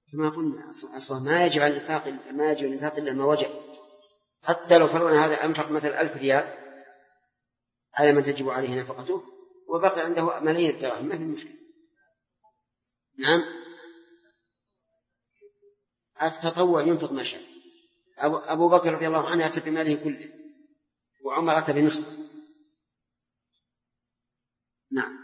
كما قلنا أصلا ما يجب الإنفاق إلا ما وجب. حتى لو فرضنا هذا أنفق مثلا 1000 ريال على من تجب عليه نفقته وبقي عنده ملايين الدراهم ما في مشكلة. نعم التطوع ينفق ما شاء. أبو بكر رضي الله عنه أتى بماله كله وعمر أتى بنصفه. نعم.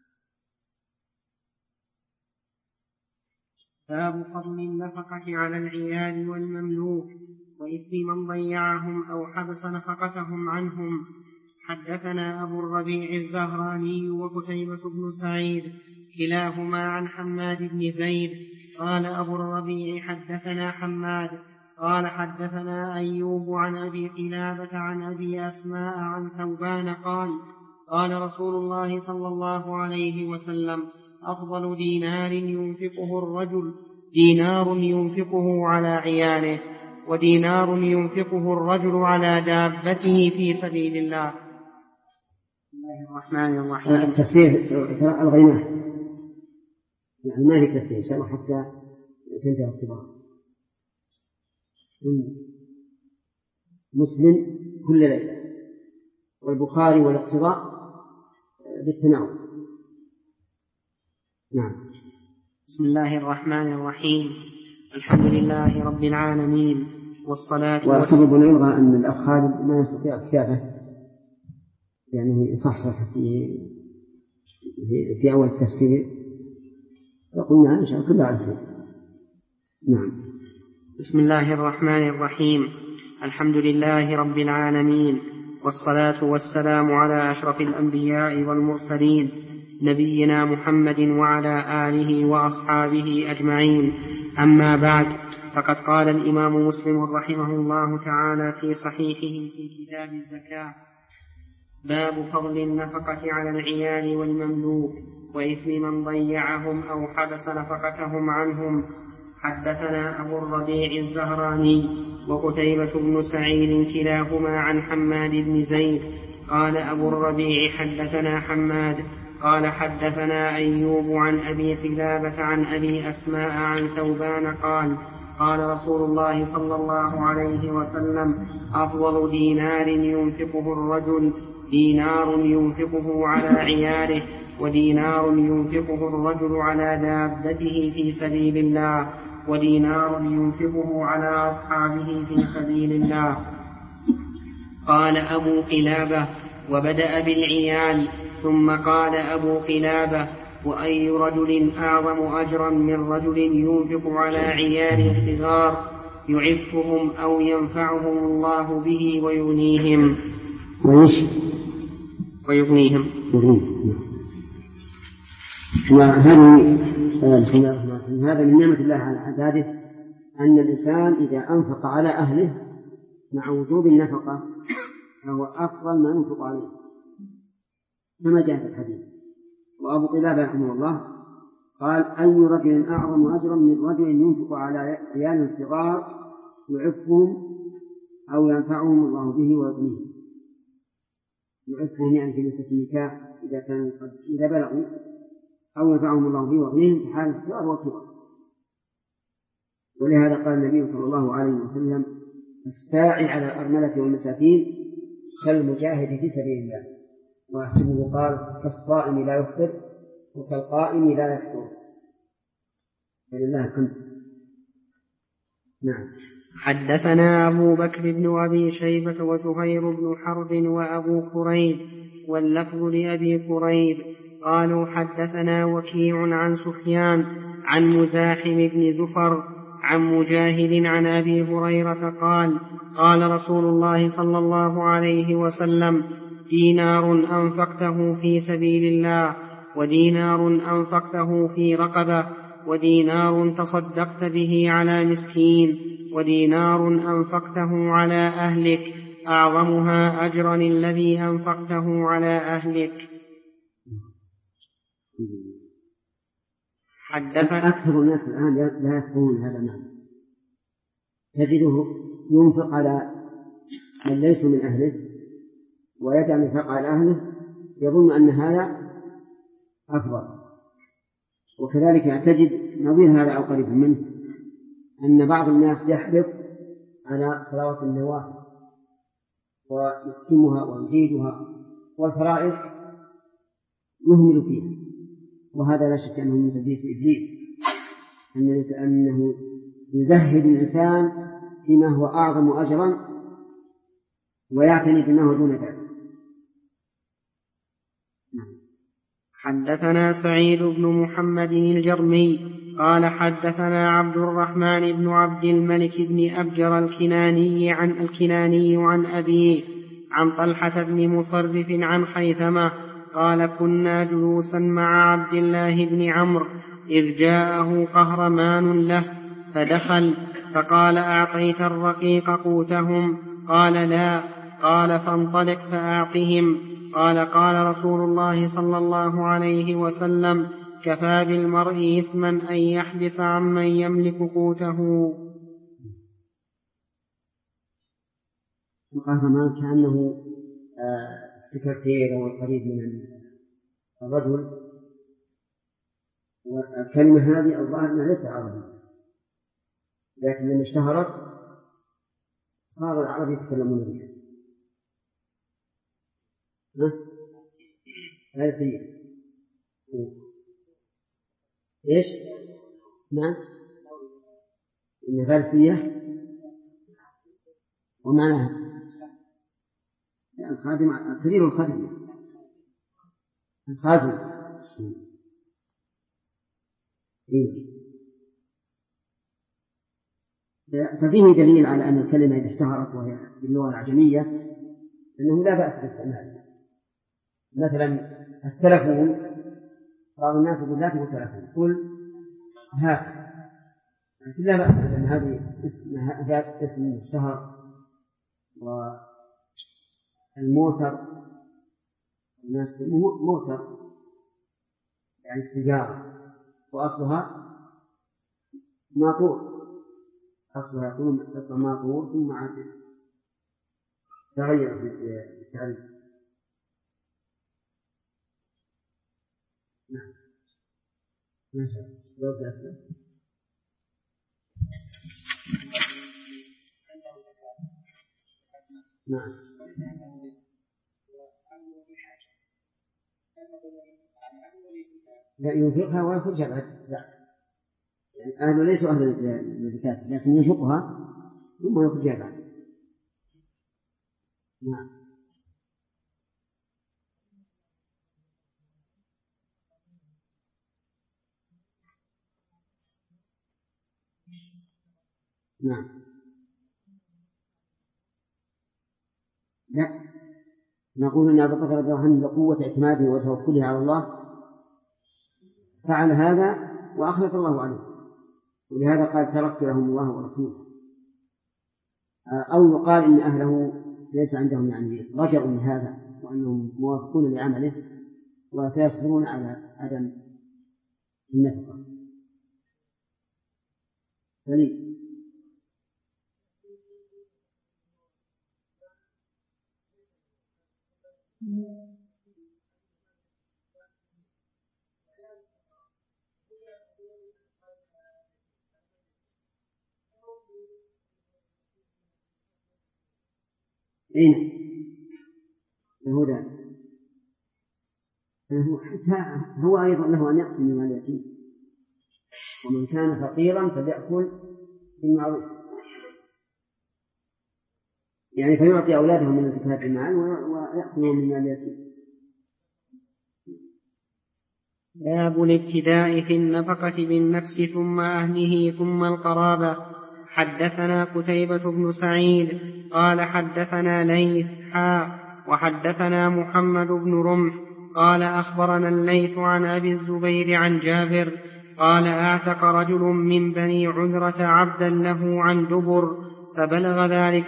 باب فضل النفقة على العيال والمملوك وإثم من ضيعهم أو حبس نفقتهم عنهم. حدثنا أبو الربيع الزهراني وقتيبة بن سعيد كلاهما عن حماد بن زيد قال أبو الربيع حدثنا حماد قال حدثنا أيوب عن أبي قلابة عن أبي أسماء عن ثوبان قال رسول الله صلى الله عليه وسلم أفضل دينار ينفقه الرجل دينار ينفقه على عياله ودينار ينفقه الرجل على دابته في سبيل الله. بسم الله الرحمن الرحيم. التفسير الغيمة يعني ما في تفسير شرح حتى تنتهي الطباعة. مسلم كل ليلة والبخاري والاقتضاء بالتناول. نعم. بسم الله الرحمن الرحيم. الحمد لله رب العالمين والصلاة وسبب العلغة أن الأخ خالد ما يستطيع كتابه يعني يصحح في أول التفسير فقلنا إن شاء الله كله عارفين. نعم. بسم الله الرحمن الرحيم. الحمد لله رب العالمين والصلاة والسلام على أشرف الأنبياء والمرسلين نبينا محمد وعلى آله وأصحابه أجمعين. أما بعد فقد قال الإمام مسلم رحمه الله تعالى في صحيحه في كتاب الزكاة باب فضل النفقة على العيال والمملوك وإثم من ضيعهم أو حبس نفقتهم عنهم. حدثنا أبو الربيع الزهراني وقتيبة بن سعيد كلاهما عن حماد بن زيد قال أبو الربيع حدثنا حماد قال حدثنا أيوب عن أبي قلابة عن أبي أسماء عن ثوبان قال رسول الله صلى الله عليه وسلم أفضل دينار ينفقه الرجل دينار ينفقه على عياله ودينار ينفقه الرجل على دابته في سبيل الله ودينار ينفقه على أصحابه في سبيل الله. قال أبو قلابة وبدأ بالعيال ثم قال أبو قلابة وأي رجل أعظم أجرا من رجل ينفق على عيال الصغار يعفهم أو ينفعهم الله به ويغنيهم. هذا من نعمة الله على عباده أن الإنسان إذا أنفق على أهله مع وجوب النفقة فهو أفضل ما ينفق عليه كما جاء في الحديث. وأبو قلابة رحمه الله قال أي رجل أعظم أجرا من رجل ينفق على عيال صغار يعفهم أو ينفعهم الله به ويغنيهم. يعفهم يعني في نسبة النكاح إذا بلغوا أو ينفعهم الله به ويغنيهم في حال الصغر والكبر. ولهذا قال النبي صلى الله عليه وسلم الساعي على الأرملة والمساكين كالمجاهد في سبيل الله. وأحسبه قال كالصائم لا يفطر وكالقائم لا يفطر. فلله الحمد. نعم. حدثنا أبو بكر بن أبي شيبة وزهير بن حرب وأبو كريب واللفظ لأبي كريب قالوا حدثنا وكيع عن سفيان عن مزاحم بن زفر عن مجاهد عن أبي هريرة قال رسول الله صلى الله عليه وسلم دينار أنفقته في سبيل الله ودينار أنفقته في رقبة ودينار تصدقت به على مسكين ودينار أنفقته على أهلك أعظمها أجرا الذي أنفقته على أهلك. أكثر الناس الآن لا يفقهون هذا المعنى. تجده ينفق على من ليس من أهله ويجعل النفاق على أهله يظن أن هذا أفضل. وكذلك تجد نظير هذا أو قريب منه أن بعض الناس يحرص على صلوات النوافل ويتمها ويزيدها، والفرائض يهمل فيها، وهذا لا شك أنه من تدليس إبليس، أنه يزهد الإنسان فيما هو أعظم أجرا ويعتني بما هو دون ذلك. حدثنا سعيد بن محمد الجرمي قال حدثنا عبد الرحمن بن عبد الملك بن أبجر الكناني عن أبيه عن طلحة بن مصرف عن خيثمة قال كنا جلوسا مع عبد الله بن عمرو إذ جاءه قهرمان له فدخل فقال أعطيت الرقيق قوتهم؟ قال لا. قال فانطلق فأعطهم. قال رسول الله صلى الله عليه وسلم كفى بالمرء إثما أن يحبس عمن يملك قوته. القهرمان كأنه السكرتير أو القريب من الرجل، والكلمة هذه الظاهر أنها ليس عربية، لكن لما اشتهرت صار العرب يتكلمون بها. فارسية. إيش؟ نعم، إن فارسية ومعناها الخادم، كبير الخادم، الخازن. ففيه دليل على أن الكلمة إذا اشتهرت وهي باللغة العجمية أنه لا بأس باستعمالها. مثلا التلفون، بعض الناس يقول لا تقول تلفون، قل هات، لكن لا بأس، لأن هذه اسم اشتهر. والموتر الناس موتر يعني السيجارة، وأصلها ماطور، أصلها يقولون أصلها ماطور ثم عاد تغير في التعريف. نعم، ما شاء الله. نعم، لا ينفقها ويخرجها بعد، لا، يعني أهله ليسوا أهل الزكاة، لكن ينفقها ثم يخرجها بعد. نعم. نعم، لا، نقول إن أبا بكر رضي الله عنه لقوة اعتماده وتوكله على الله فعل هذا وأخلف الله عليه، ولهذا قال تركت لهم الله ورسوله. أو يقال إن أهله ليس عندهم يعني رجع لهذا وأنهم موافقون لعمله وسيصبرون على عدم النفقة. سليم. إيه الهدى هو أيضا له أن يأكل من مال اليتيم، ومن كان فقيرا فليأكل بالمعروف، يعني فيعطي أولاده من زكاة المال ويأكلون من مال اليتيم. باب الابتداء في النفقة بالنفس ثم أهله ثم القرابة. حدثنا قتيبة بن سعيد قال حدثنا ليث وحدثنا محمد بن رمح قال أخبرنا الليث عن أبي الزبير عن جابر قال أعتق رجل من بني عذرة عبدا له عن دبر فبلغ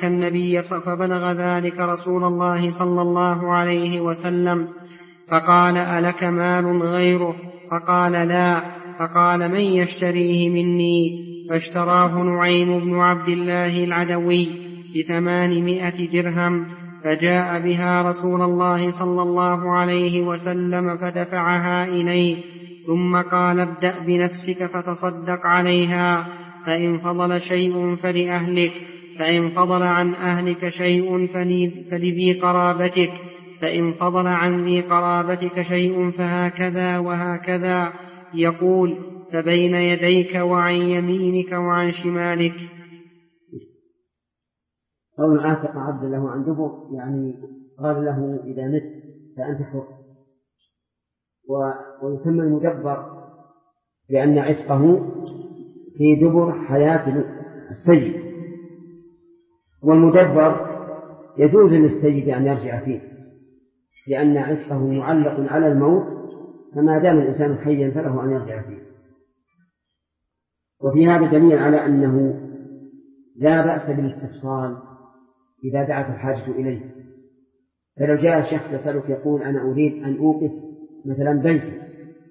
ذلك رسول الله صلى الله عليه وسلم فقال ألك مال غيره؟ فقال لا. فقال من يشتريه مني؟ فاشتراه نعيم بن عبد الله العدوي ب800 درهم، فجاء بها رسول الله صلى الله عليه وسلم فدفعها إليه، ثم قال ابدأ بنفسك فتصدق عليها، فإن فضل شيء فلأهلك، فإن فضل عن أهلك شيء فلذي قرابتك، فإن فضل عن ذي قرابتك شيء فهكذا وهكذا. يقول: فبين يديك وعن يمينك وعن شمالك. قول آتق عبد له عن دبر، يعني قال له إذا مت فأنت حر. ويسمى المدبر لأن عتقه في دبر حياة السيد، والمدبر يجوز للسيد أن يرجع فيه لأن عتقه معلق على الموت، فما دام الإنسان حيا فله أن يرجع فيه. وفي هذا دليل على أنه لا بأس بالاستفصال إذا دعت الحاجة إليه. فلو جاء شخص يسألك يقول: أنا أريد أن أوقف مثلا بيتي،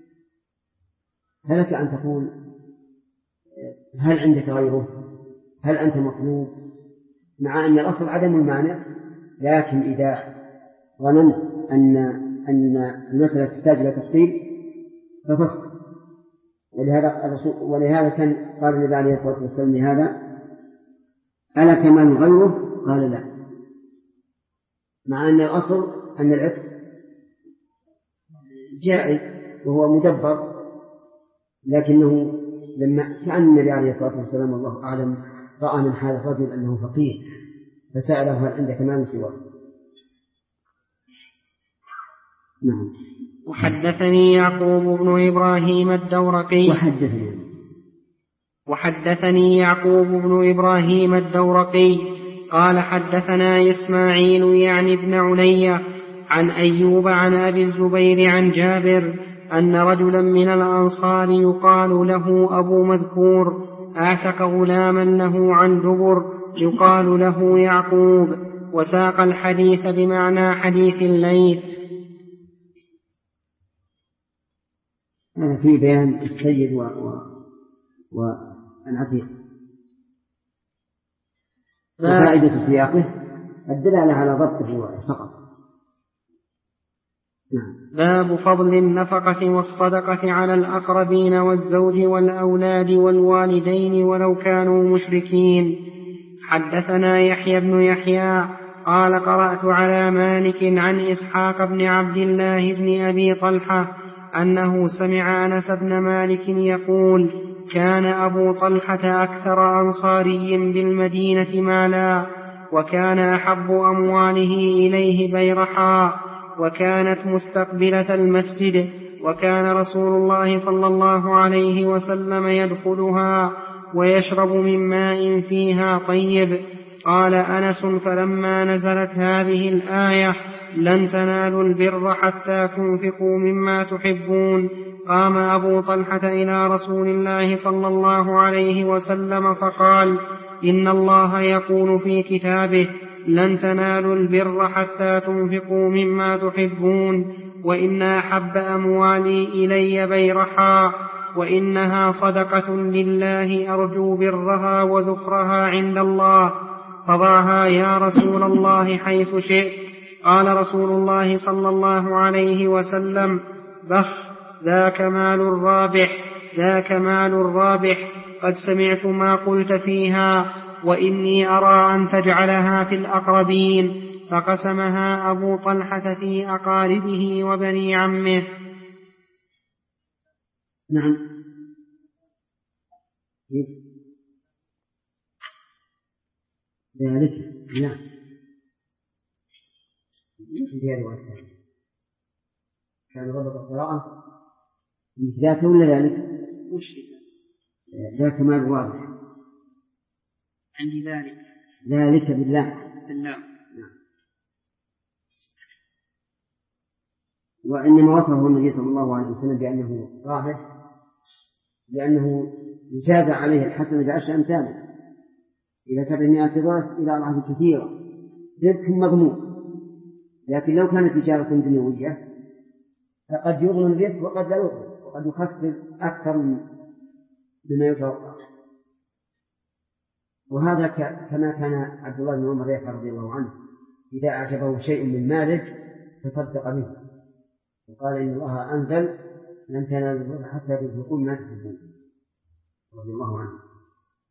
فلك أن تقول: هل عندك غيره؟ هل أنت مطلوب؟ مع أن الأصل عدم المانع، لكن إذا ظننت أن المسألة تحتاج إلى تفصيل ففصل. ولهذا كان قال النبي عليه الصلاة والسلام لهذا: ألا كمال غيره؟ قال: لا. مع أن الأصل أن العتق جائز وهو مدبر، لكنه لما كان النبي عليه الصلاة والسلام الله أعلم رأى من حال الرجل أنه فقير فسأله: هل عندك مال سواه؟ نعم. وحدثني يعقوب بن إبراهيم الدورقي وحدثني يعقوب بن إبراهيم الدورقي قال: حدثنا إسماعيل يعني ابن علي عن أيوب عن أبي الزبير عن جابر أن رجلا من الأنصار يقال له أبو مذكور أعتق غلاما له عن دبر يقال له يعقوب، وساق الحديث بمعنى حديث الليث. في بيان السيد والعتيق. وفائدة سياقه الدلالة على ضبطه فقط. باب فضل النفقة والصدقة على الأقربين والزوج والأولاد والوالدين ولو كانوا مشركين. حدثنا يحيى بن يحيى قال: قرأت على مالك عن إسحاق بن عبد الله بن أبي طلحة أنه سمع أنس بن مالك يقول: كان أبو طلحة أكثر أنصاري بالمدينة مالا، وكان أحب أمواله إليه بيرحاء، وكانت مستقبلة المسجد، وكان رسول الله صلى الله عليه وسلم يدخلها ويشرب من ماء فيها طيب. قال أنس: فلما نزلت هذه الآية: لن تنالوا البر حتى تنفقوا مما تحبون، قام أبو طلحة إلى رسول الله صلى الله عليه وسلم فقال: إن الله يقول في كتابه: لن تنالوا البر حتى تنفقوا مما تحبون، وإن أحب أموالي إلي بيرحاء، وإنها صدقة لله أرجو برها وذكرها عند الله، فضعها يا رسول الله حيث شئت. قال رسول الله صلى الله عليه وسلم: بخ، ذاك مال الرابح، قد سمعت ما قلت فيها، وإني أرى أن تجعلها في الأقربين. فقسمها أبو طلحة في أقاربه وبني عمه. نعم. ذلك لا كان ربط القراءة ذاك ولا ذلك؟ ذاك مال واضح عندي ذلك بالله. وإنما وصفه النبي صلى الله عليه وسلم بأنه رابح لأنه يجازى عليه الحسن بعشر أمثاله إلى 700 ضعف إلى أضعاف كثيرة، ربح مضمون. لكن لو كانت تجارة دنيوية فقد يغنم الربح وقد لا يغنم، وقد يخسر أكثر مما يتوقع. وهذا كما كان عبد الله بن عمر يفعل رضي الله عنه: إذا أعجبه شيء من ماله تصدق به، وقال: إن الله أنزل: لن تنالوا البر حتى تنفقوا مما تحبون، رضي الله عنه.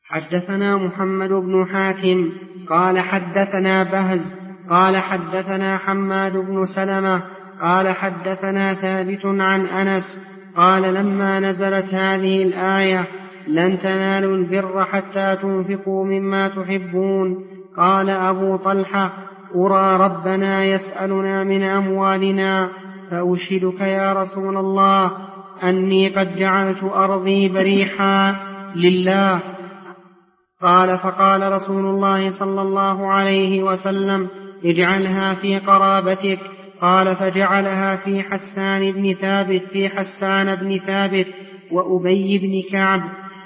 حدثنا محمد بن حاتم قال حدثنا بهز قال حدثنا حماد بن سلمة قال حدثنا ثابت عن أنس قال لما نزلت هذه الآية لن تنالوا البر حتى تنفقوا مما تحبون قال أبو طلحة أرى ربنا يسألنا من أموالنا فأشهدك يا رسول الله أني قد جعلت أرضي بريحا لله. قال فقال رسول الله صلى الله عليه وسلم اجعلها في قرابتك. قال فجعلها في حسان بن ثابت وأبي بن كعب.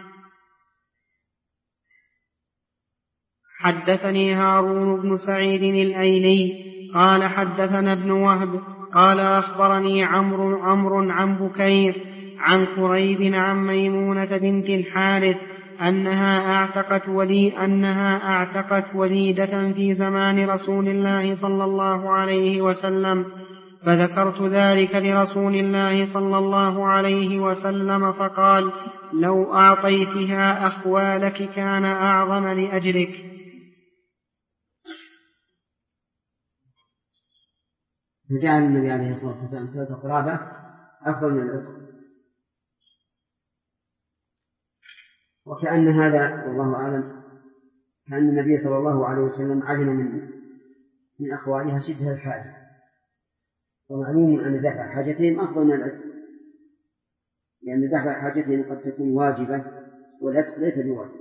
حدثني هارون بن سعيد الأيلي قال حدثنا ابن وهب قال أخبرني عمرو عن بكير عن قريب عن ميمونة بنت الحارث أنها أعتقت وليدة في زمان رسول الله صلى الله عليه وسلم، فذكرت ذلك لرسول الله صلى الله عليه وسلم فقال لو أعطيتها أخوالك كان أعظم لأجرك. فجعل النبي عليه الصلاة والسلام صلة قرابة أفضل من العتق، وكأن هذا والله أعلم كأن النبي صلى الله عليه وسلم علم من أخوالها شدة الحاجة، ومعلوم أن دفع حاجتهم أفضل من العتق، لأن دفع حاجتهم قد تكون واجبة والعتق ليس بواجب.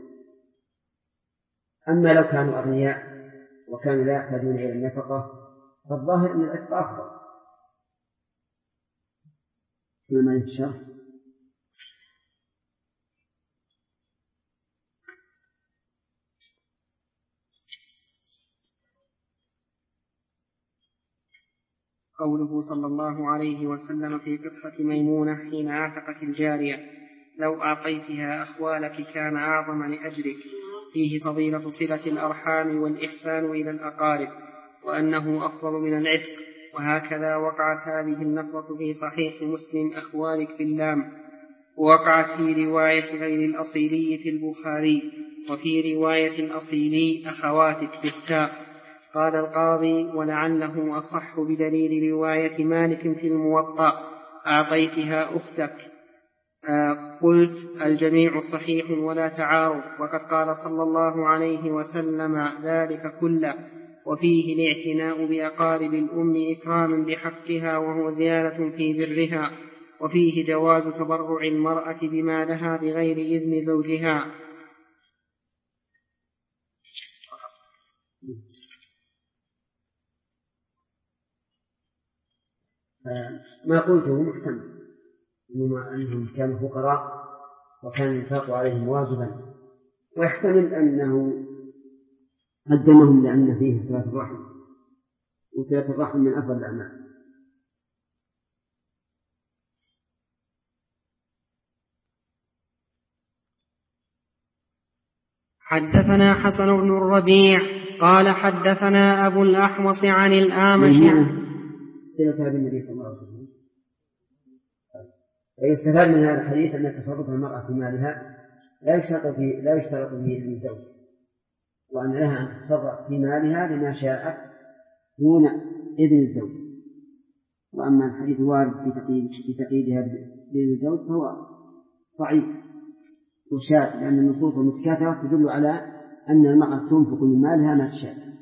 أما لو كانوا أغنياء وكانوا لا يحتاجون إلى النفقة فالظاهر أن العتق أفضل. فيما يتشرح قوله صلى الله عليه وسلم في قصة ميمونة حين اعتقت الجارية لو أعطيتها أخوالك كان أعظم لأجرك، فيه فضيلة صلة الأرحام والإحسان إلى الأقارب، وأنه أفضل من العتق. وهكذا وقعت هذه اللفظة في صحيح مسلم أخوالك باللام، ووقعت في رواية غير الأصيلي في البخاري، وفي رواية الأصيلي أخواتك بالتاء. قال القاضي ولعله أصح بدليل رواية مالك في الموطأ أعطيتها أختك. قلت الجميع صحيح ولا تعارض، وقد قال صلى الله عليه وسلم ذلك كله. وفيه الاعتناء بأقارب الأم إكراما بحقها وهو زيادة في برها، وفيه جواز تبرع المرأة بما لها بغير إذن زوجها. ما قلته محتمل أنهم كانوا فقراء وكان الإنفاق عليهم واجبا، ويحتمل أنه قدمهم لأن فيه صلة الرحم، وصلة الرحم من أفضل الأعمال. حدثنا حسن بن الربيع قال حدثنا أبو الأحوص عن الأعمش صلتها بالنبي صلى الله عليه وسلم. ويستفاد من هذا الحديث أن تصرف المرأة في مالها لا يشترط فيه إذن الزوج، وأن لها أن تتصرف في مالها بما شاءت دون إذن الزوج. وأما الحديث الوارد في تقييدها بإذن الزوج فهو ضعيف وشاذ، لأن النصوص المتكاثرة تدل على أن المرأة تنفق من مالها ما تشاء.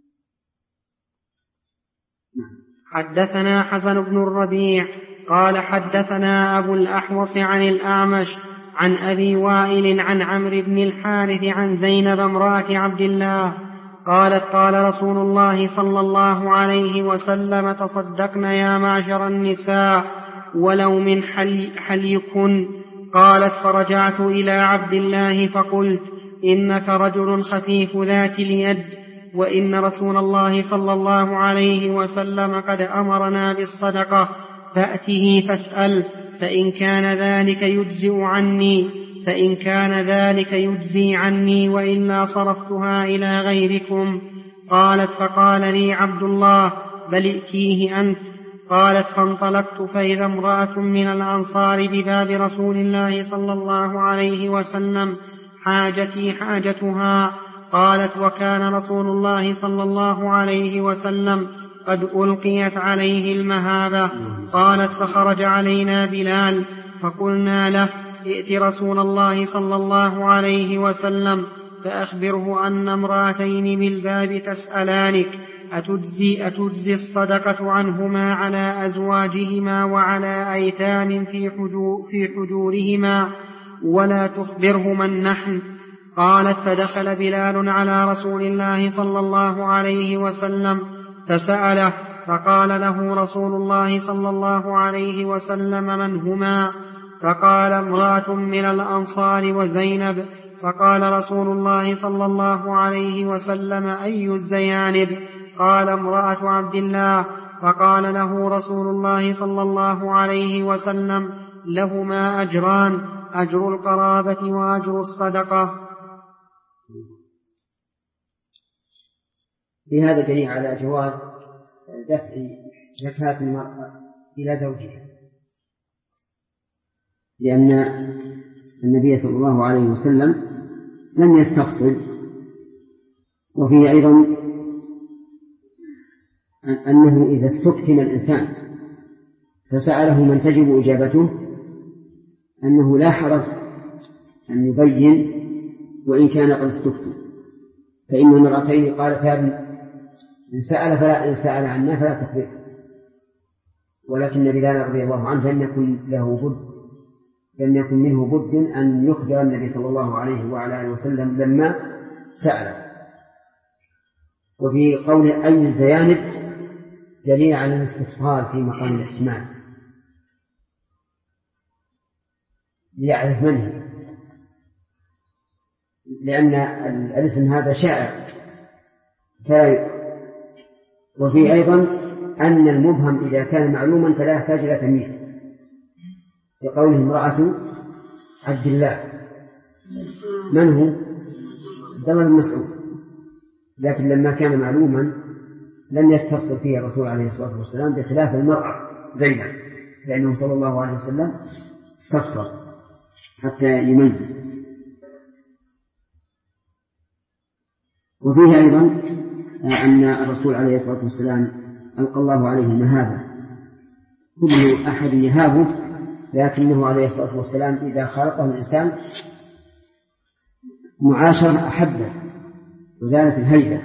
حدثنا حسن بن الربيع قال حدثنا أبو الأحوص عن الأعمش عن أبي وائل عن عمرو بن الحارث عن زينب امرأة عبد الله قالت قال رسول الله صلى الله عليه وسلم تصدقن يا معشر النساء ولو من حليكن. قالت فرجعت إلى عبد الله فقلت إنك رجل خفيف ذات اليد، وإن رسول الله صلى الله عليه وسلم قد أمرنا بالصدقة، فأته فاسأل فإن كان ذلك يجزي عني وإلا صرفتها إلى غيركم. قالت فقال لي عبد الله بل ائتيه أنت. قالت فانطلقت فإذا امرأة من الأنصار بباب رسول الله صلى الله عليه وسلم حاجتي حاجتها. قالت: وكان رسول الله صلى الله عليه وسلم قد ألقيت عليه المهابة. قالت: فخرج علينا بلال فقلنا له: ائت رسول الله صلى الله عليه وسلم فأخبره أن امرأتين بالباب تسألانك أتجزي الصدقة عنهما على أزواجهما وعلى أيتام في حجورهما ولا تخبرهما النحل. قالت: فدخل بلال على رسول الله صلى الله عليه وسلم فسأله، فقال له رسول الله صلى الله عليه وسلم: من هما؟ فقال: امرأة من الأنصار وزينب. فقال رسول الله صلى الله عليه وسلم: أي الزيانب؟ قال: امرأة عبد الله. فقال له رسول الله صلى الله عليه وسلم: لهما أجران، أجر القرابة وأجر الصدقة. في هذا دليل على جواز دفع زكاة المرأة إلى زوجها، لأن النبي صلى الله عليه وسلم لم يستفصل. وفيه أيضا أنه إذا استفتن الإنسان فسأله من تجب إجابته أنه لا حرج أن يبين وإن كان قد استفتن. فإن المرأتين قالتا: إن سأل عنا فلا تخبره. ولكن بلال رضي الله عنه لم يكن منه بد أن يخبر النبي صلى الله عليه وعلى آله وسلم لما سأل. وفي قول أي الزيانب دليل على الاستفصال في مقام الاحتمال ليعرف من هي، لأن الاسم هذا شائع. وفي أيضا أن المبهم إذا كان معلوما فلا يحتاج إلى تمييز، لقوله امرأة عبد الله، من هو؟ عبد الله بن مسعود. لكن لما كان معلوما لم يستفصل فيه الرسول عليه الصلاة والسلام، بخلاف المرأة زينب، لأنه صلى الله عليه وسلم استفصل حتى يميز. وفيه أيضا أن الرسول عليه الصلاة والسلام ألقى الله عليه المهابة، كل أحد يهابه، لكنه عليه الصلاة والسلام إذا خلقه الإنسان معاشرة أحبه وزالت الهيبة.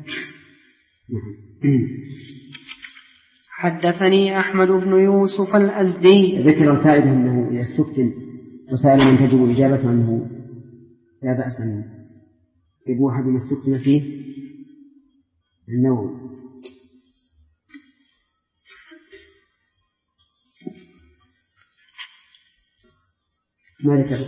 حدثني أحمد بن يوسف الأزدي. ذكر الفائدة أنه إذا استفتن وسأل من تجب إجابته أنه لا بأس أن يجب أحد من استفتن فيه النوم. ما ذكر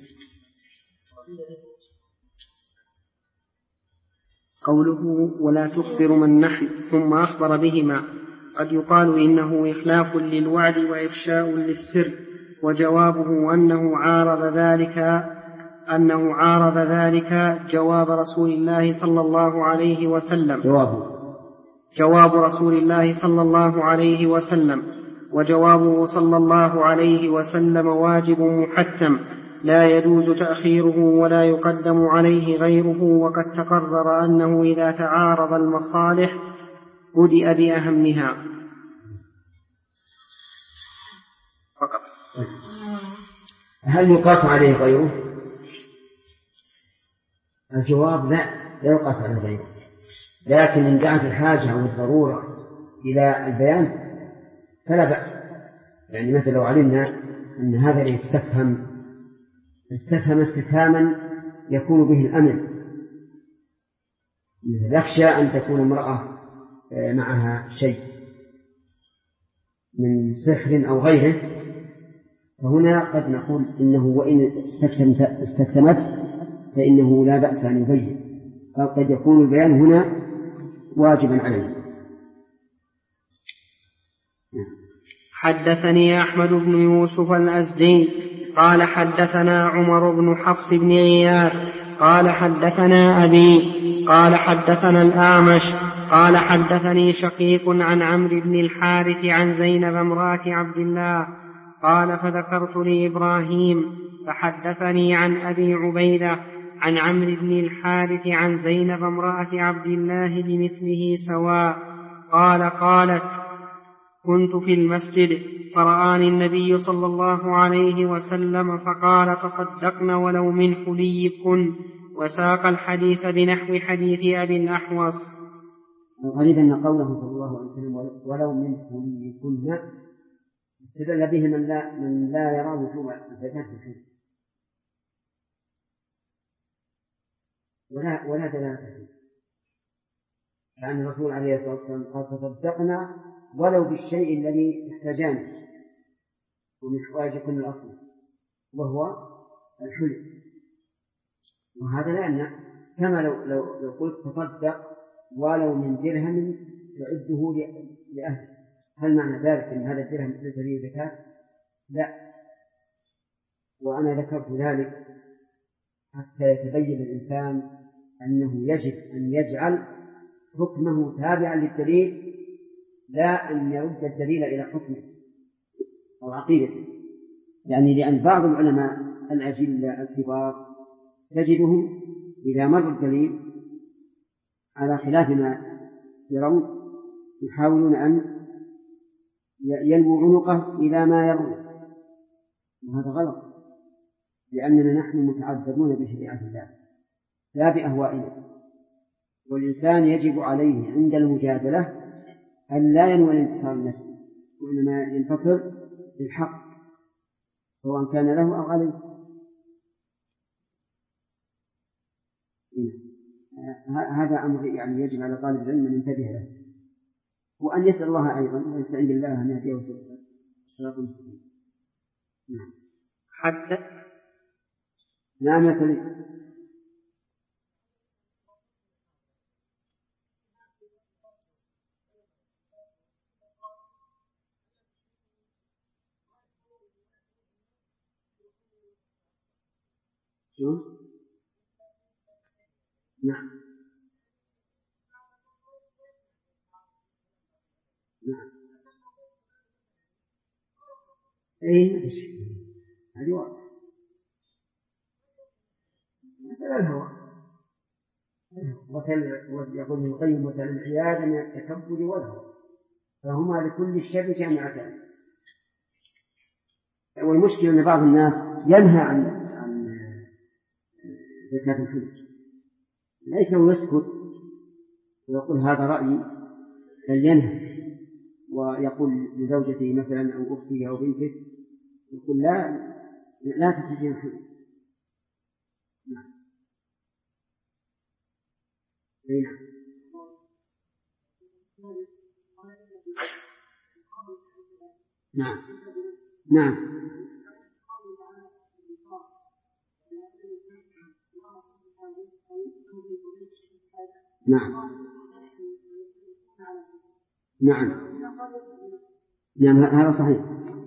قوله ولا تخبر من نحن ثم أخبر بهما، قد يقال إنه إخلاف للوعد وإفشاء للسر، وجوابه أنه عارض ذلك جواب رسول الله صلى الله عليه وسلم. جواب رسول الله صلى الله عليه وسلم، وجوابه صلى الله عليه وسلم واجب محتم لا يجوز تأخيره ولا يقدم عليه غيره. وقد تقرر أنه إذا تعارض المصالح بدأ بأهمها فقط. هل يقاس عليه غيره؟ الجواب لا يقاس عليه غيره، لكن إن دعت الحاجة أو الضرورة إلى البيان فلا بأس. يعني مثل لو علمنا أن هذا اللي استفهم استفهاما يكون به الأمن، يخشى أن تكون امرأة معها شيء من سحر أو غيره، فهنا قد نقول إنه وإن استكتمت فإنه لا بأس أن يبين، قد يكون البيان هنا واجبا عليه. حدثني أحمد بن يوسف الأزدي قال حدثنا عمر بن حفص بن غياث قال حدثنا أبي قال حدثنا الأعمش قال حدثني شقيق عن عمرو بن الحارث عن زينب امرأة عبد الله قال فذكرت لإبراهيم فحدثني عن أبي عبيدة عن عمرو بن الحارث عن زينب امرأة عبد الله بمثله سواء قالت كنت في المسجد فرآني النبي صلى الله عليه وسلم فقال تصدقن ولو من حليكن، وساق الحديث بنحو حديث أبي الأحوص. الغريب أن قوله صلى الله عليه وسلم ولو من حليكن استدل به من لا يرى وجوب الزكاة في الحلي، ولا دلالة فيه، لأن الرسول عليه الصلاة والسلام قال تصدقنا ولو بالشيء الذي احتاجانه ومن حوائجكم الأصل وهو الحلي. وهذا لأن كما لو قلت تصدق ولو من درهم تعده لأهله، هل معنى ذلك أن هذا الدرهم ليس فيه زكاة؟ لا. وأنا ذكرت ذلك حتى يتبين الإنسان أنه يجب أن يجعل حكمه تابعا للدليل، لا أن يرد الدليل إلى حكمه أو عقيدته. يعني لأن بعض العلماء الأجلة الكبار تجدهم إذا مر الدليل على خلاف ما يرون يحاولون أن يلووا عنقه إلى ما يرون، وهذا غلط، لأننا نحن متعذبون بشريعة الله لا بأهوائنا. والإنسان يجب عليه عند المجادلة أن لا ينوي الانتصار لنفسه، وإنما ينتصر للحق سواء كان له أو عليه. هذا أمر يعني يجب على طالب العلم أن ينتبه له، وأن يسأل الله أيضا ويستعين بالله أن يهديه الصراط المستقيم. نعم. حتى نعم يا سليم. شو؟ نعم. نعم. إيه هذه واضح. مسألة الهوى يقول ابن القيم وسائل العياذ من التكبر والهوى، فهما لكل الشر جامعتان. والمشكلة أن بعض الناس ينهى عن زكاة الفلوس، ليس يسكت ويقول هذا رأيي، بل ينهى ويقول لزوجته مثلا أو أخته أو بنته، يقول لا تخرجين الفلوس. نعم. نعم. نعم. نعم. نعم. هذا صحيح.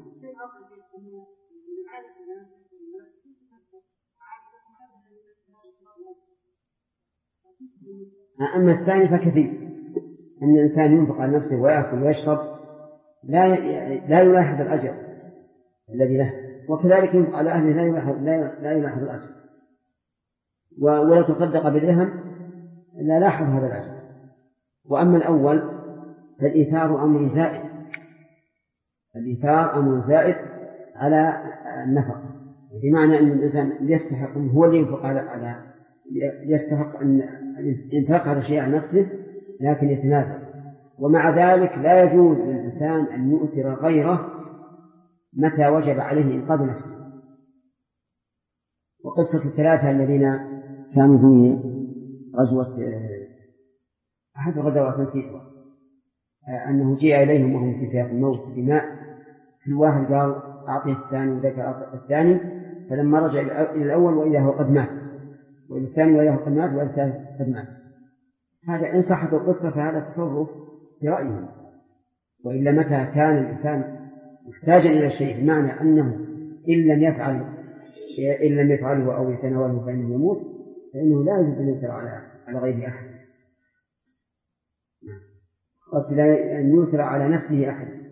أما الثاني فكثير، أن الإنسان ينفق على نفسه ويأكل ويشرب لا يلاحظ الأجر الذي له، وكذلك ينفق على أهله لا يلاحظ الأجر، ولو تصدق بدرهم لا لاحظ هذا الأجر. وأما الأول فالإيثار أمر زائد، الإيثار أمر زائد على النفق، بمعنى أن الإنسان يستحق أن هو اللي ينفق يستحق أن ينفق على شيء عن نفسه لكن يتنازل، ومع ذلك لا يجوز للإنسان أن يؤثر غيره متى وجب عليه إنقاذ نفسه. وقصة الثلاثة الذين كانوا في غزوة أحد الغزوات نسيتها، أنه جاء إليهم وهم في سياق الموت بماء، في واحد قال أعطيه الثاني وذكر أعطيه الثاني، فلما رجع إلى الأول وإذا هو قد مات، وإلى الثاني وإذا هو قد مات، وإلى الثالث قد مات. هذا إن صحت القصة فهذا تصرف برأيهم، وإلا متى كان الإنسان محتاجا إلى شيء بمعنى أنه إن لم يفعله أو يتناوله فإنه يموت، فإنه لا يجوز أن يؤثر على غير أحد، قصد أن يؤثر على نفسه أحد.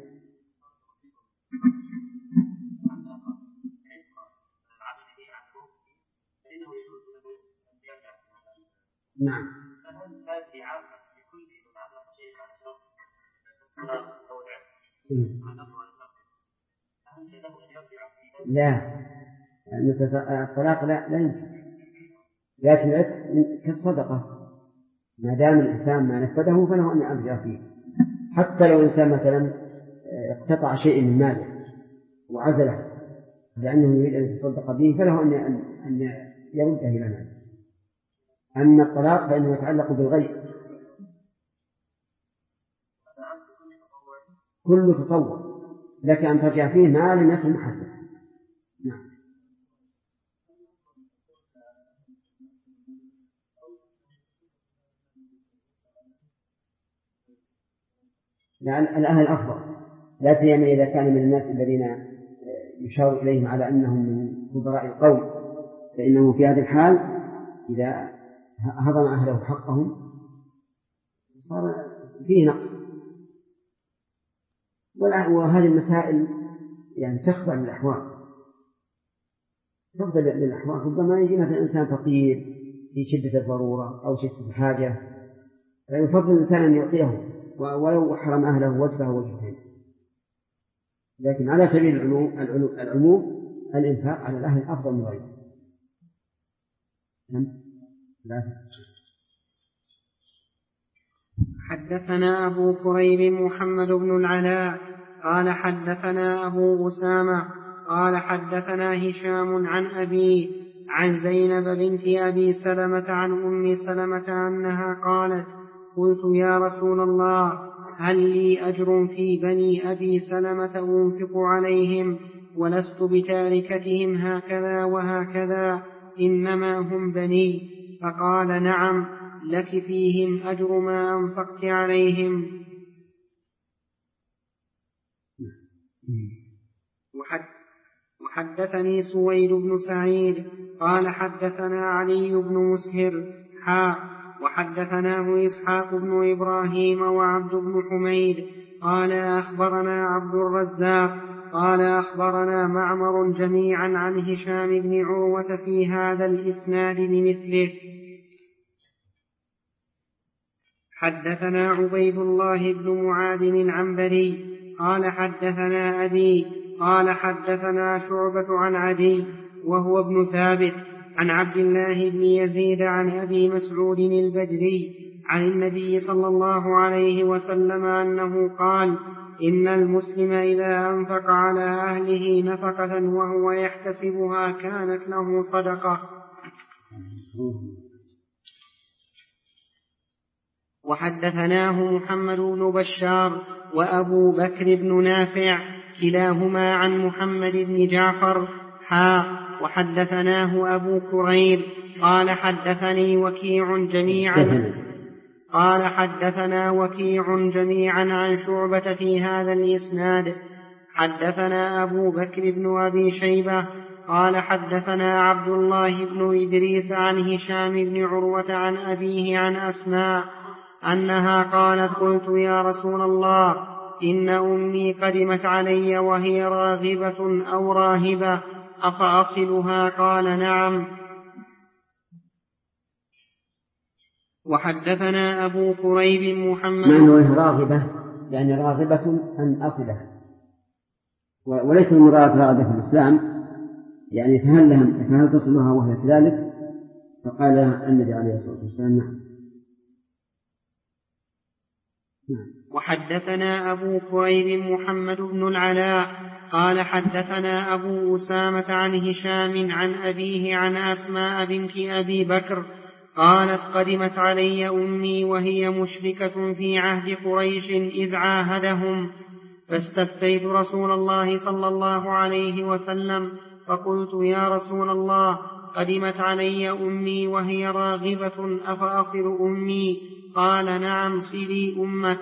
نعم. لا، الطلاق لا يمكن، لكن كالصدقة ما دام الإنسان ما نفذه فله أن يرجع فيه، حتى لو الإنسان مثلا اقتطع شيء من ماله وعزله لأنه يريد أن يتصدق به فله أن يرده إلى ماله. أما الطلاق فإنه يتعلق بالغير، كل تطور لك أن ترجع فيه ما لم يصل محدد. نعم. لأن الأهل أفضل، لا سيما إذا كان من الناس الذين يشار إليهم على أنهم من كبراء القوم، فإنه في هذه الحال إذا هضم أهله حقهم صار فيه نقص. وهذه المسائل يعني تخضع للأحوال، تفضل للأحوال. ربما يجي مثلا إنسان فقير في شدة الضرورة أو شدة الحاجة، فيفضل الإنسان أن يعطيه ولو حرم أهله وجهه وجهين. لكن على سبيل العموم الإنفاق على الأهل أفضل من غيره. حدثنا أبو كريب محمد بن العلاء قال حدثنا أبو أسامة قال حدثنا هشام عن أبي عن زينب بنت أبي سلمة عن أم سلمة أنها قالت: قلت يا رسول الله هل لي أجر في بني أبي سلمة أنفق عليهم ولست بتاركتهم هكذا وهكذا إنما هم بني؟ فقال: نعم، لك فيهم أجر ما أنفقت عليهم. وحدثني سويد بن سعيد قال حدثنا علي بن مسهر وحدثناه إسحاق بن إبراهيم وعبد بن حميد قال أخبرنا عبد الرزاق قال أخبرنا معمر جميعا عن هشام بن عروة في هذا الإسناد بمثله. حدثنا عبيد الله بن معاذ العنبري قال حدثنا أبي قال حدثنا شعبة عن عدي وهو ابن ثابت عن عبد الله بن يزيد عن أبي مسعود البدري عن النبي صلى الله عليه وسلم أنه قال: إن المسلم إذا أنفق على أهله نفقة وهو يحتسبها كانت له صدقة. وحدثناه محمد بن بشار وأبو بكر بن نافع كلاهما عن محمد بن جعفر وحدثناه أبو كريب قال حدثني وكيع جميعا عن شعبة في هذا الإسناد. حدثنا أبو بكر بن أبي شيبة قال حدثنا عبد الله بن إدريس عن هشام بن عروة عن أبيه عن أسماء أنها قالت: قلت يا رسول الله إن أمي قدمت علي وهي راغبة أو راهبة أفأصلها؟ قال: نعم. وحدثنا أبو كريب محمد من هو راغبة، يعني راغبة أن أصلها، وليس المراد راغبة في الإسلام، يعني فهل تصلها وهي كذلك؟ فقال النبي عليه الصلاة والسلام: نعم. وحدثنا أبو كريب محمد بن العلاء قال حدثنا أبو أسامة عن هشام عن أبيه عن أسماء بنت أبي بكر قالت: قدمت علي أمي وهي مشركة في عهد قريش إذ عاهدهم، فاستفتيت رسول الله صلى الله عليه وسلم فقلت: يا رسول الله قدمت علي أمي وهي راغبة أفأصل أمي؟ قال: نعم، سلي أمك.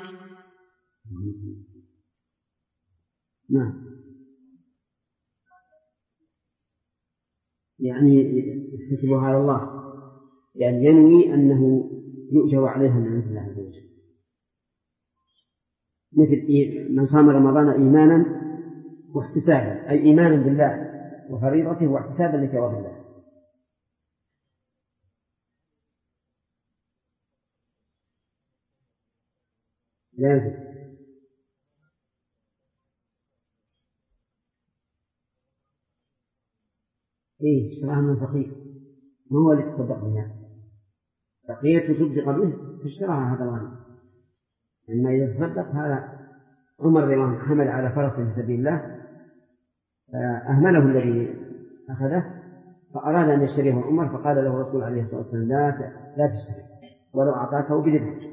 نعم، يعني يحتسبها على الله، يعني ينوي أنه يؤجر عليها من عند الله عز وجل، مثل من صام رمضان إيمانا واحتسابا، أي إيمانا بالله وفريضته واحتسابا لثواب الله. لا يجوز. إيه اشتراها من فقير، ما هو اللي تصدق بها، فقير تصدق به تشتراها هذا الغني. أما إذا تصدق هذا عمر رضي الله عنه حمل على فرس في سبيل الله فأهمله الذي أخذه فأراد أن يشتريه عمر، فقال له الرسول عليه الصلاة والسلام لا تشتري ولو أعطاكه بدرهم.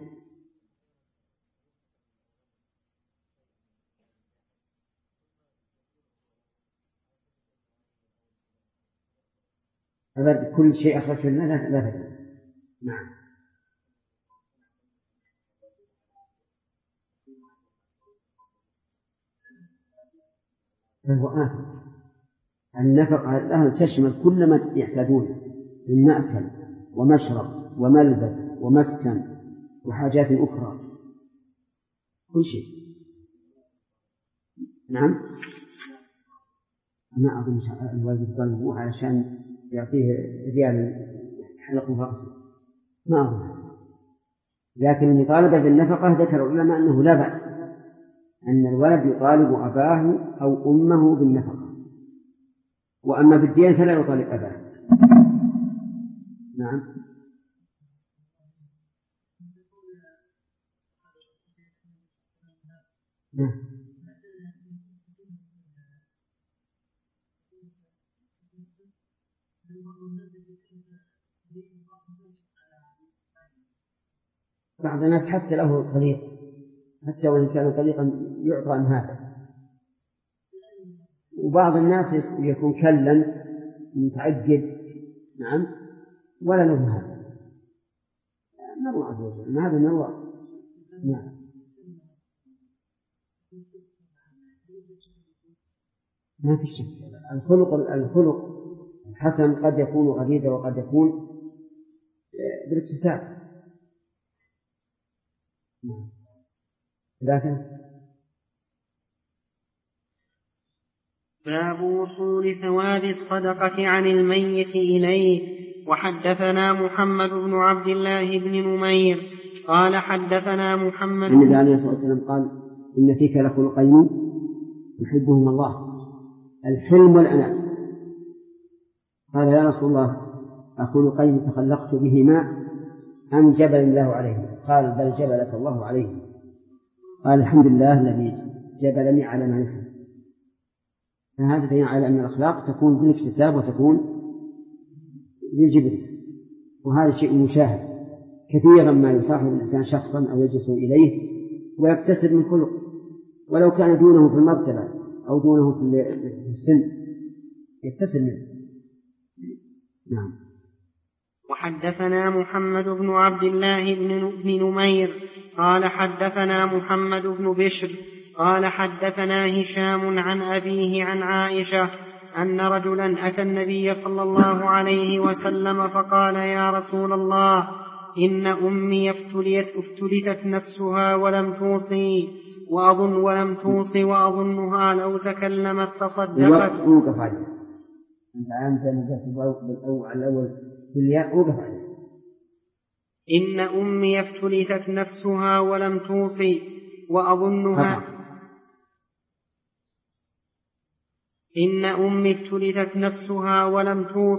أبدا كل شيء أخرجه لنا لا تدري. نعم. فهو آخر النفقة لها تشمل كل ما يحتاجونه من مأكل ومشرب وملبس ومسكن وحاجات أخرى كل شيء. نعم. ما أظن الواجب ضربه علشان يعطيه ريال حلق رأسه، ما أظن. لكن يطالب بالنفقة ذكر العلماء أنه لا بأس أن الولد يطالب أباه أو أمه بالنفقة، وأما بالدين فلا يطالب أباه. نعم. بعض الناس حتى له طريق، حتى وإن كان طريقا يعطى عن هذا، وبعض الناس يكون كلا متعجب. نعم. ولا له هذا من الله عز وجل، هذا من الله. نعم. ما في شك. الخلق الحسن قد يكون غريزة وقد يكون بالاكتساب. لكن باب وصول ثواب الصدقة عن الميت إليه. وحدثنا محمد بن عبد الله بن نمير قال حدثنا محمد. النبي عليه الصلاة والسلام قال إن فيك لخلقين يحبهم الله، الحلم والأناة. قال يا رسول الله أخلقين تخلقت بهما أم جبل الله عليه؟ قال بل جبلك الله عليه. قال الحمد لله الذي جبلني على ما يحب. فهذا دليل على أن الأخلاق تكون بالاكتساب وتكون بالجبل، وهذا شيء مشاهد كثيرا ما يصاحب الإنسان شخصا أو يجلس إليه ويكتسب من خلق ولو كان دونه في المرتبة أو دونه في السن يكتسب منه. نعم. وحدثنا محمد بن عبد الله بن نمير قال حدثنا محمد بن بشر قال حدثنا هشام عن أبيه عن عائشة أن رجلا أتى النبي صلى الله عليه وسلم فقال يا رسول الله إن أمي افتلتت نفسها ولم توصي وأظنها لو تكلمت تصدقت. وقف عليه. أنت عامل الأول في الياء وقف عليه. إن أمي افتلتت نفسها ولم توصي وأظنها إن أمي افتلتت نفسها ولم توص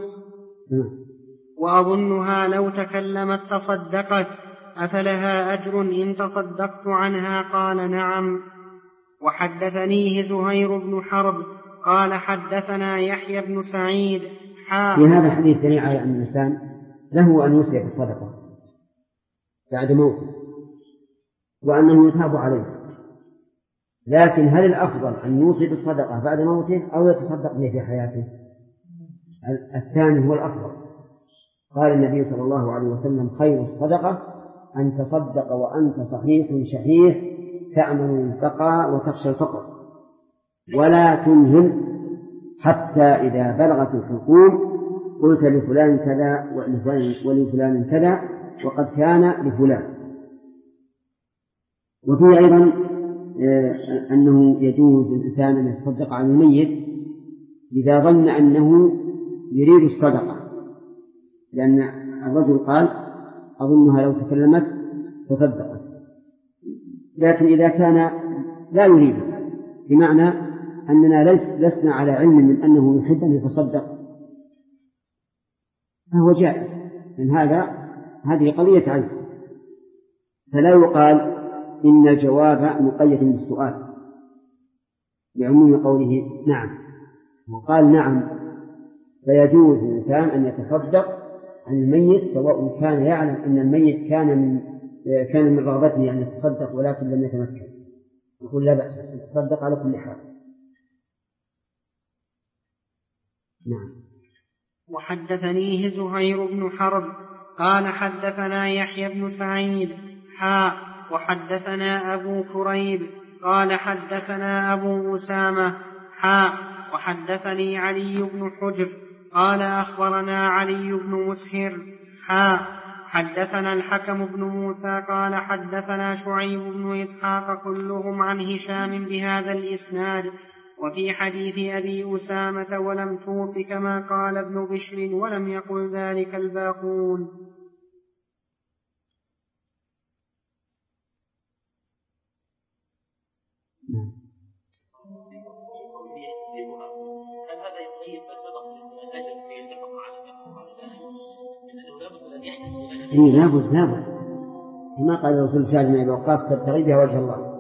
وأظنها لو تكلمت تصدقت أفلها أجر إن تصدقت عنها؟ قال نعم. وحدثنيه زهير بن حرب قال حدثنا يحيى بن سعيد في هذا الحديث دليل على أن الإنسان له أن يوصي بالصدقة بعد موته وأنه يثاب عليه، لكن هل الأفضل أن يوصي بالصدقة بعد موته أو يتصدق به في حياته؟ الثاني هو الأفضل. قال النبي صلى الله عليه وسلم خير الصدقة أن تصدق وأنت صحيح شحيح تأمن البقاء وتخشى الفقر ولا تمهل حتى إذا بلغت الحلقوم قلت لفلان كذا ولفلان كذا وقد كان لفلان. وفيه أيضا أنه يجوز للإنسان أن يتصدق عن الميت إذا ظن أنه يريد الصدقة، لأن الرجل قال أظنها لو تكلمت تصدقت، لكن إذا كان لا يريد، بمعنى أننا لسنا على علم من أنه يحب أن يتصدق، فهو جائز، لأن هذه قضية علم، فلا يقال إن الجواب مقيد بالسؤال لعموم قوله نعم، وقال نعم، فيجوز للإنسان أن يتصدق عن الميت سواء كان يعلم أن الميت كان من رغبته أن يتصدق ولكن لم يتمكن، يقول لا بأس يتصدق على كل حال. نعم. وحدثنيه زهير بن حرب قال حدثنا يحيى بن سعيد وحدثنا أبو كريب قال حدثنا أبو أسامة وحدثني علي بن حجر قال أخبرنا علي بن مسهر حدثنا الحكم بن موسى قال حدثنا شعيب بن إسحاق كلهم عن هشام بهذا الإسناد، وفي حديث أبي أسامة ولم توف كما قال ابن بشر ولم يقل ذلك الباقون. لابد كما قال الرسول سعد بن أبي وقاص تبتغي بها وجه الله.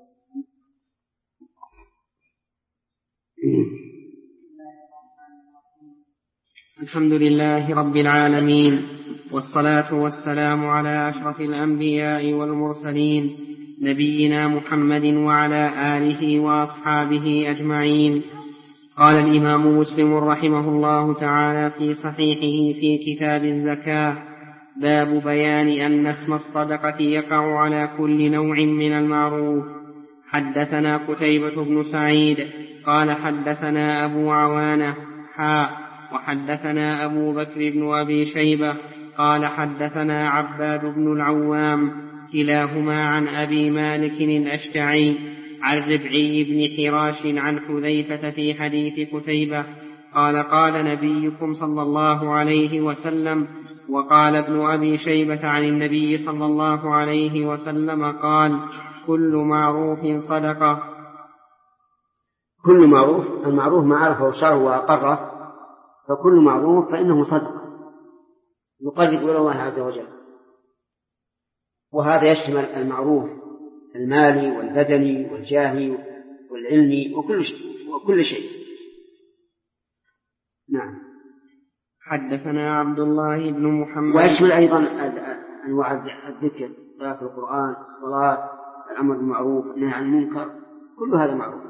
الحمد لله رب العالمين، والصلاة والسلام على أشرف الأنبياء والمرسلين نبينا محمد وعلى آله وأصحابه أجمعين. قال الإمام مسلم رحمه الله تعالى في صحيحه في كتاب الزكاة: باب بيان أن اسم الصدقة يقع على كل نوع من المعروف. حدثنا قتيبة بن سعيد قال حدثنا أبو عوانة وحدثنا أبو بكر بن أبي شيبة قال حدثنا عباد بن العوام كلاهما عن أبي مالك الأشجعي عن ربعي بن حراش عن حذيفة في حديث قتيبة قال: قال نبيكم صلى الله عليه وسلم. وقال ابن أبي شيبة عن النبي صلى الله عليه وسلم قال: كل معروف صدقة. كل معروف، المعروف ما عرفه الشرع وأقره، فكل معروف فإنه صدقة يقرب إلى الله عز وجل، وهذا يشمل المعروف المالي والبدني والجاهي والعلمي وكل شيء. نعم. حدثنا عبد الله بن محمد. ويشمل أيضا أنواع الذكر، قراءة القرآن، الصلاة، الأمر بالمعروف، النهي عن المنكر، كل هذا معروف.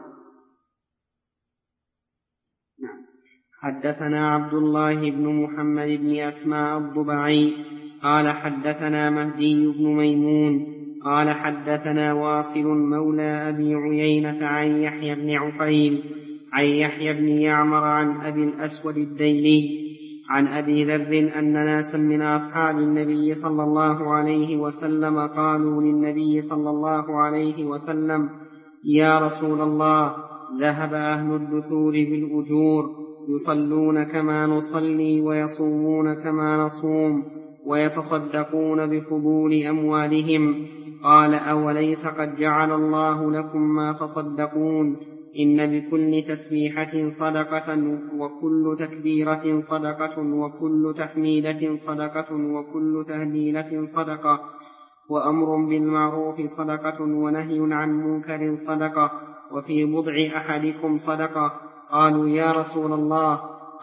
نعم. حدثنا عبد الله بن محمد بن أسماء الضبعي قال حدثنا مهدي بن ميمون قال حدثنا واصل مولى أبي عيينة عن يحيى بن عقيل عن يحيى بن يعمر عن أبي الأسود الديلي عن أبي ذر أن ناسا من أصحاب النبي صلى الله عليه وسلم قالوا للنبي صلى الله عليه وسلم: يا رسول الله، ذهب أهل الدثور بالأجور، يصلون كما نصلي ويصومون كما نصوم ويتصدقون بفضول أموالهم. قال: أوليس قد جعل الله لكم ما تصدقون؟ إن بكل تسبيحة صدقة، وكل تكبيرة صدقة، وكل تحميدة صدقة، وكل تهليلة صدقة، وأمر بالمعروف صدقة، ونهي عن منكر صدقة، وفي بضع أحدكم صدقة. قالوا: يا رسول الله،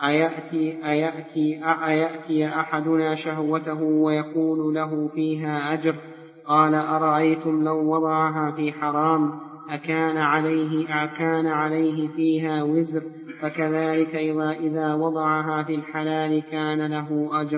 أيأتي أحدنا شهوته ويقول له فيها أجر؟ قال: أرأيتم لو وضعها في حرام أكان عليه فيها وزر؟ فكذلك إذا وضعها في الحلال كان له أجر.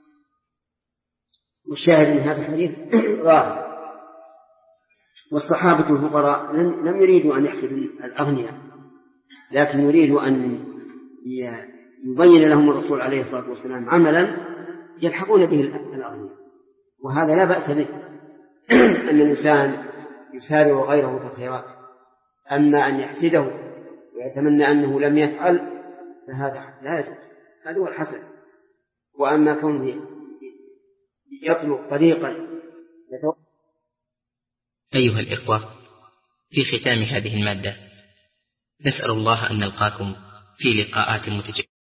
والشاهد من هذا الحديث ظاهر، والصحابة الفقراء لم يريدوا أن يحسبوا الأغنياء، لكن يريدوا أن يبين لهم الرسول عليه الصلاة والسلام عملا يلحقون به الأغنياء، وهذا لا بأس به أن الإنسان يسارع غيره في الخيرات. أما أن يحسده ويتمنى أنه لم يفعل فهذا لا يجوز، هذا هو الحسد. وأما كونه يطلب طريقا أيها الإخوة، في ختام هذه المادة نسأل الله أن نلقاكم في لقاءات متجددة.